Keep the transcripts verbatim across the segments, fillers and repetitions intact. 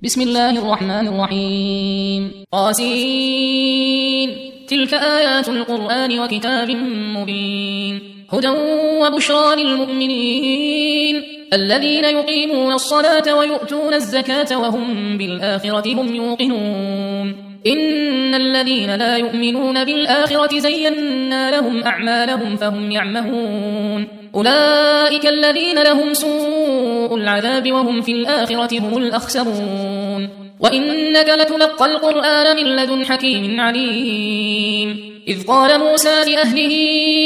بسم الله الرحمن الرحيم قاسين تلك آيات القرآن وكتاب مبين هدى وبشرى للمؤمنين الذين يقيمون الصلاة ويؤتون الزكاة وهم بالآخرة هم يوقنون إن الذين لا يؤمنون بالآخرة زينا لهم أعمالهم فهم يعمهون أولئك الذين لهم سوء العذاب وهم في الآخرة هم الأخسرون وإنك لتلقى القرآن من لدن حكيم عليم إذ قال موسى لأهله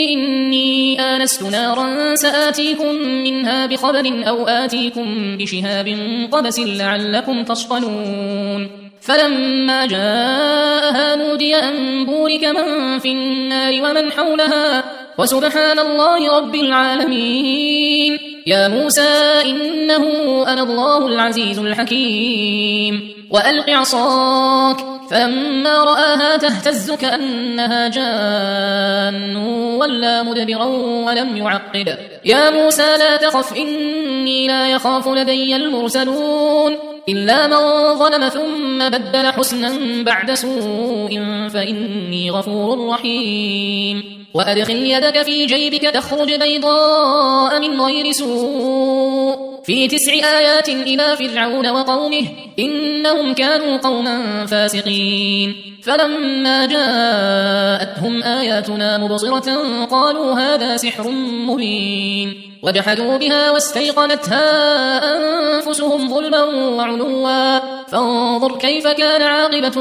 إني آنست نارا سآتيكم منها بخبر أو آتيكم بشهاب قبس لعلكم تصطلون فلما جاءها نودي أن بورك من في النار ومن حولها وسبحان الله رب العالمين يا موسى إنه أنا الله العزيز الحكيم وألق عصاك فلما رآها تهتز كأنها جان ولا مدبرا ولم يعقب يا موسى لا تخف إني لا يخاف لدي المرسلون إلا من ظلم ثم بدل حسنا بعد سوء فإني غفور رحيم وأدخل يدك في جيبك تخرج بيضاء من غير سوء في تسع آيات إلى فرعون وقومه إنهم كانوا قوما فاسقين فلما جاءتهم آياتنا مبصرة قالوا هذا سحر مبين وجحدوا بها واستيقنتها أنفسهم ظلما وعلوا فانظر كيف كان عاقبة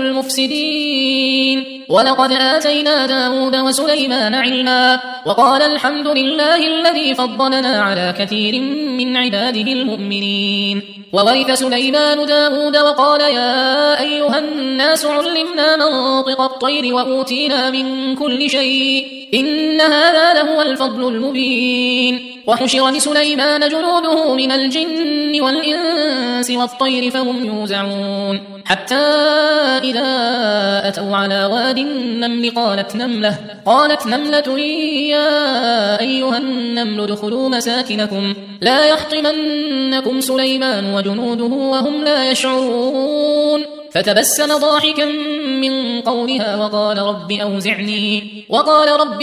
المفسدين ولقد آتينا داود وسليمان علما وقال الحمد لله الذي فضلنا على كثير من عباده المؤمنين وورث سليمان داود وقال يا أيها الناس علمنا منطق الطير وأوتينا من كل شيء إن هذا لهو الفضل المبين وحشر لسليمان جنوده من الجن والإنس والطير فهم يوزعون حتى إذا أتوا على واد النمل قالت نملة قالت نملة يا أيها النمل ادخلوا مساكنكم لا يحطمنكم سليمان وجنوده وهم لا يشعرون فتبسم ضاحكا من قولها وقال رب أوزعني وقال رب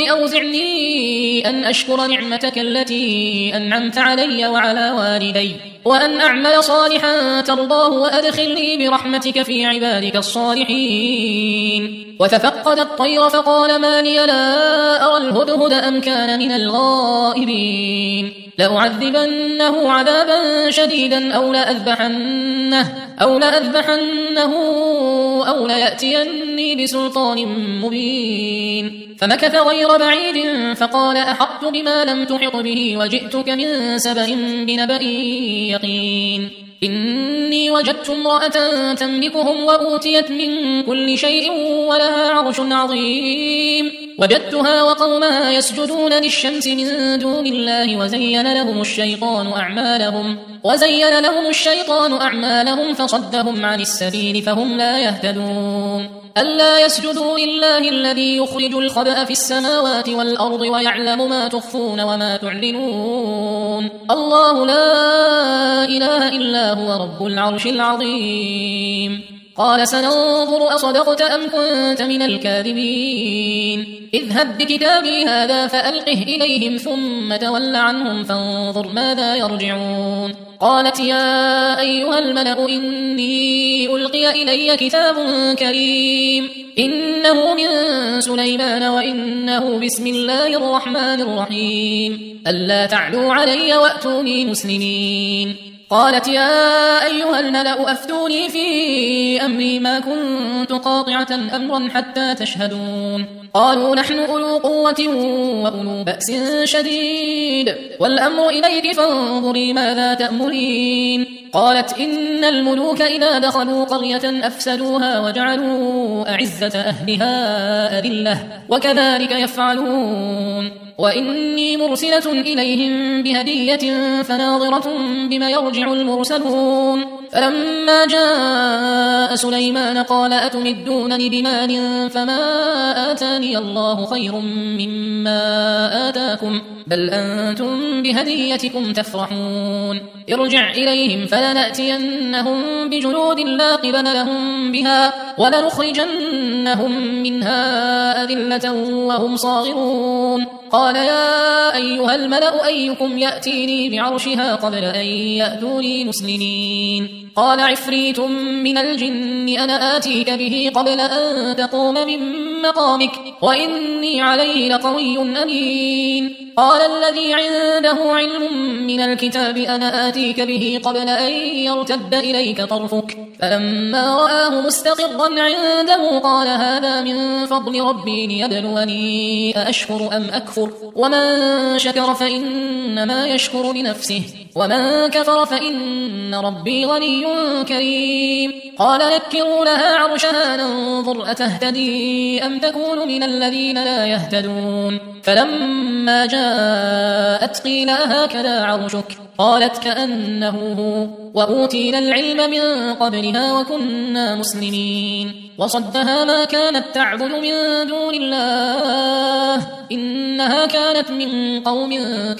أوزعني أن أشكر نعمتك التي أنعمت علي وعلى والدي وأن أعمل صالحا ترضاه وأدخلني برحمتك في عبادك الصالحين وتفقد الطير فقال ما لي لا أرى الهدهد أم كان من الغائبين لأعذبنه عذابا شديدا أو لأذبحنه أو لأذبحنه أو ليأتيني بسلطان مبين فمكث غير بعيد فقال أحطت بما لم تحط به وجئتك من سبأ بنبأ يقين إني وجدت امرأة تملكهم وأوتيت من كل شيء ولها عرش عظيم وجدتها وقومها يسجدون للشمس من دون الله وزين لهم الشيطان أعمالهم وزين لهم الشيطان أعمالهم فصدهم عن السبيل فهم لا يهتدون ألا يسجدوا لله الذي يخرج الخبأ في السماوات والأرض ويعلم ما تخفون وما تعلنون الله لا إله إلا هو رب العرش العظيم قال سننظر أصدقت أم كنت من الكاذبين اذهب بكتابي هذا فألقه إليهم ثم تول عنهم فانظر ماذا يرجعون قالت يا أيها الملأ إني ألقي إلي كتاب كريم إنه من سليمان وإنه بسم الله الرحمن الرحيم ألا تعلوا علي وأتوني مسلمين قالت يا أيها الملأ أفتوني في أمري ما كنت قاطعة أمرا حتى تشهدون قالوا نحن أولو قوة وأولو بأس شديد والأمر إليك فانظري ماذا تأمرين قالت إن الملوك إذا دخلوا قرية أفسدوها وجعلوا أعزة أهلها أذلة وكذلك يفعلون وإني مرسلة إليهم بهدية فناظرة بما يرجع المرسلون فلما جاء سليمان قال أتمدونني بمال فما آتاني الله خير مما آتاكم بل أنتم بهديتكم تفرحون ارجع إليهم فلنأتينهم بجنود لا قبل لهم بها ولنخرجنهم منها أذلة وهم صاغرون قال يا أيها الملأ أيكم يأتيني بعرشها قبل أن يأتوني مسلمين قال عفريت من الجن أنا آتيك به قبل أن تقوم من مقامك وإني عليه لقوي أمين قال الذي عنده علم من الكتاب أنا آتيك به قبل أن يرتد إليك طرفك فلما رآه مستقرا عنده قال هذا من فضل ربي ليبلوني أأشكر أم أكفر ومن شكر فإنما يشكر لنفسه ومن كفر فإن ربي غني كريم قال نكروا لها عرشها ننظر أتهتدي أم تكون من الذين لا يهتدون فلما جاءت قيل هكذا عرشك قالت كأنه هو وأوتينا العلم من قبلها وكنا مسلمين وصدها ما كانت تعبد من دون الله إنها كانت من قوم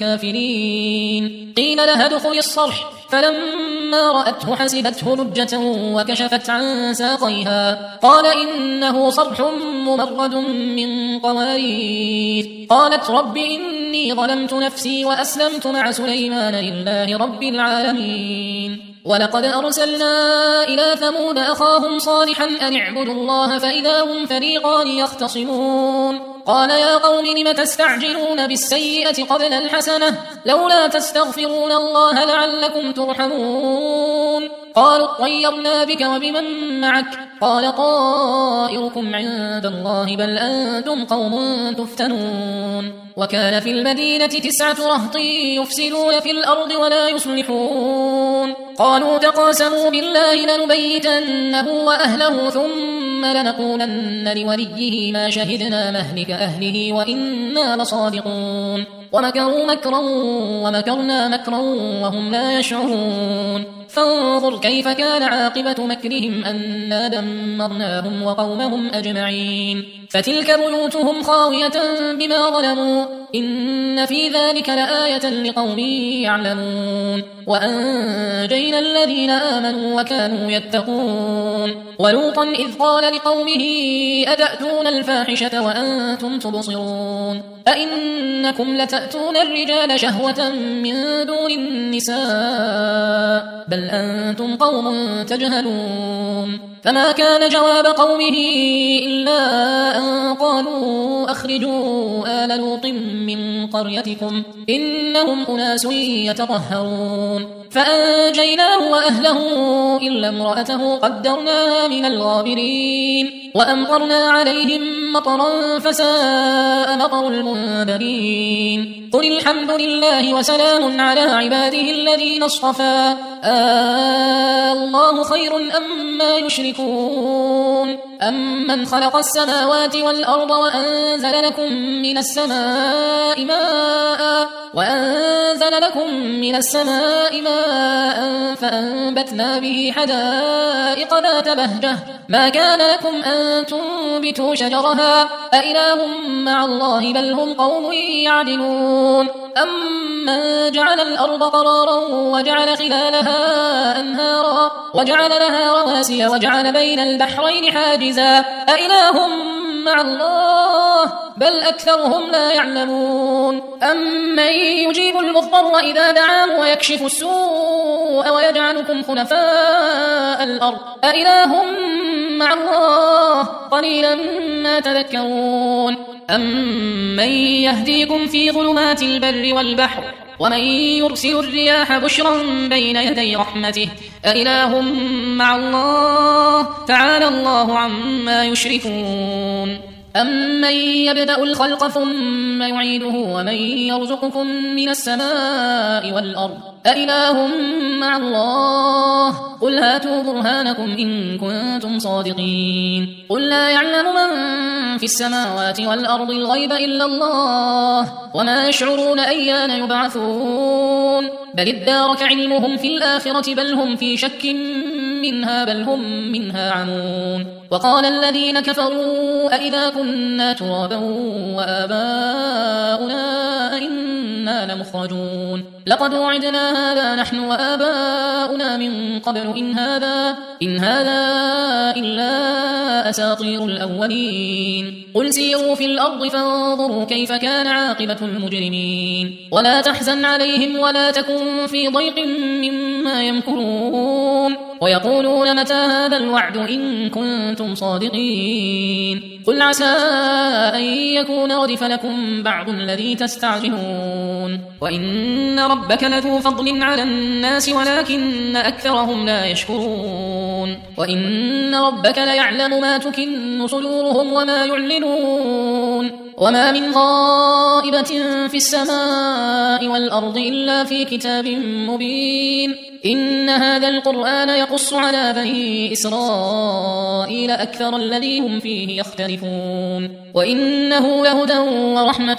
كافرين قيل لها ادخل الصرح فلما رأته حسبته لجة وكشفت عن ساقيها قال إنه صرح ممرد من قوارير قالت رب إني ظلمت نفسي وأسلمت مع سليمان لله رب العالمين ولقد أرسلنا إلى ثمود أخاهم صالحا أن اعبدوا الله فإذا هم فريقان يختصمون قال يا قوم لم تستعجلون بالسيئة قبل الحسنة لولا تستغفرون الله لعلكم ترحمون قالوا اطيرنا بك وبمن معك قال طائركم عند الله بل أنتم قوم تفتنون وكان في المدينة تسعة رهط يفسدون في الأرض ولا يصلحون قالوا تقاسموا بالله لنبيتنه وأهله ثم لنقولن لوليه ما شهدنا مهلك أهله وإنا لصادقون ومكروا مكرا ومكرنا مكرا وهم لا يشعرون فانظر كيف كان عاقبة مكرهم أنا دمرناهم وقومهم أجمعين فتلك بيوتهم خاوية بما ظلموا إن في ذلك لآية لقوم يعلمون وأنجينا الذين آمنوا وكانوا يتقون ولوطا إذ قال لقومه أتأتون الفاحشة وأنتم تبصرون أئنكم لتأتون الرجال شهوة من دون النساء بل أنتم قوم تجهلون فما كان جواب قومه إلا أن قالوا أخرجوا آل لوط من قريتكم إنهم أناس يتطهرون فأنجيناه وأهله إلا امرأته قدرناها من الغابرين وأمطرنا عليهم مطرا فساء مطر المنذرين قل الحمد لله وسلام على عباده الذين اصطفى آه الله خير أما يشركون أمن خلق السماوات والأرض وأنزل لكم من السماء ماء وأنزل لكم من السماء ماء فأنبتنا به حدائق ذات بهجة ما كان لكم أن تنبتوا شجرها أإله مع الله بل هم قوم يعدلون أمن جعل الأرض قرارا وجعل خلالها أنهارا وجعل لها رواسي وجعل بين البحرين حاجزا أإله مع الله بل أكثرهم لا يعلمون أمن يجيب المضطر إذا دعاه ويكشف السوء ويجعلكم خلفاء الأرض أإله مع الله قليلا ما تذكرون أمن يهديكم في ظلمات البر والبحر ومن يرسل الرياح بشرا بين يدي رحمته أإله مع الله تعالى الله عما يشركون أمن يبدأ الخلق ثم يعيده ومن يرزقكم من السماء والأرض أإله مع الله قل هاتوا برهانكم إن كنتم صادقين قل لا يعلم من في السماوات والأرض الغيب إلا الله وما يشعرون أيان يبعثون بل ادارك علمهم في الآخرة بل هم في شك منها بل هم منها عمون وقال الذين كفروا أئذا كنا ترابا وآباؤنا أئنا لمخرجون لقد وعدنا هذا نحن وآباؤنا من قبل إن هذا إن هذا إلا أساطير الأولين قل سيروا في الأرض فانظروا كيف كان عاقبة المجرمين ولا تحزن عليهم ولا تكن في ضيق مما يمكرون ويقولون متى هذا الوعد إن كنتم صادقين قل عسى أن يكون ردف لكم بعض الذي تستعجلون وإن ربك لذو فضل على الناس ولكن أكثرهم لا يشكرون وإن ربك ليعلم ما تكن صدورهم وما يعلنون وما من غائبة في السماء والأرض إلا في كتاب مبين إن هذا القرآن يقص على بني إسرائيل أكثر الذي هم فيه يختلفون وإنه لهدى ورحمة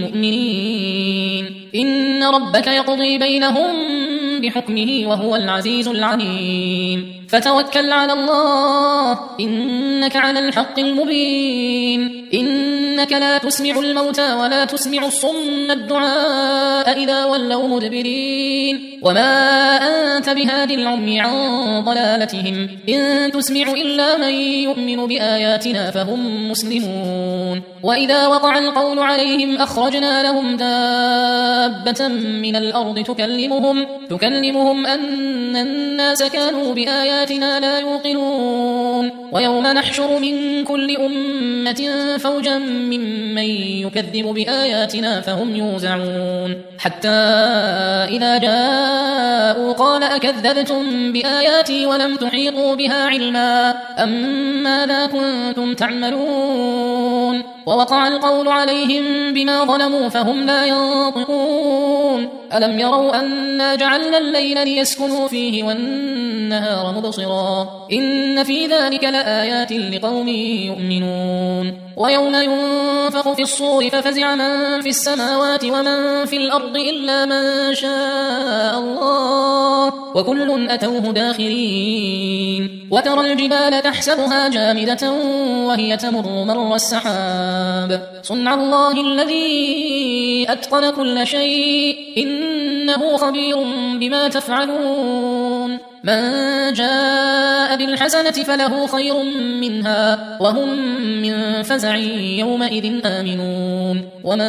للمؤمنين إن ربك يقضي بينهم بحكمه وهو العزيز العليم فتوكل على الله إنك على الحق المبين إنك لا تسمع الموتى ولا تسمع الصم الدعاء إذا ولوا مدبرين وما أنت بهاد العمي عن ضلالتهم إن تسمع إلا من يؤمن بآياتنا فهم مسلمون وإذا وقع القول عليهم أخرجنا لهم دابة من الأرض تكلمهم تكلمهم أن الناس كانوا بآياتنا لا يوقنون ويوم نحشر من كل أمة فوجا ممن يكذب بآياتنا فهم يوزعون حتى إذا جاءوا قال أكذبتم بآياتي ولم تحيطوا بها علما أم ماذا كنتم تعملون ووقع القول عليهم بما ظلموا فهم لا ينطقون ألم يروا أنا جعلنا الليل ليسكنوا فيه والنهار مبصرا إن في ذلك لآيات لقوم يؤمنون ويوم ينفخ في الصور ففزع من في السماوات ومن في الأرض إلا من شاء الله وكل أتوه داخرين وترى الجبال تحسبها جامدة وهي تمر مر السحاب صنع الله الذي أتقن كل شيء إنه خبير بما تفعلون من جاء بالحسنة فله خير منها وهم من فزع يومئذ آمنون ومن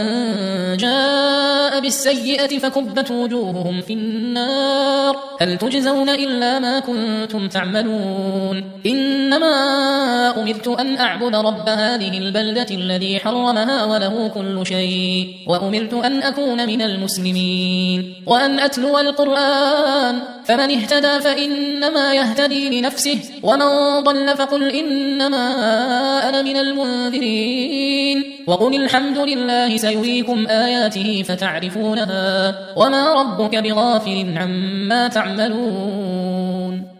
جاء بالسيئة فكبت وجوههم في النار هل تجزون إلا ما كنتم تعملون إنما أمرت أن أعبد رب هذه البلدة الذي حرمها وله كل شيء وأمرت أن أكون من المسلمين وأن أتلو القرآن فمن اهتدى فإنما يهتدي لنفسه ومن ضل فقل إنما أنا من المنذرين وقل الحمد لله سيريكم آياته فتعرفونها وما ربك بغافل عما تعملون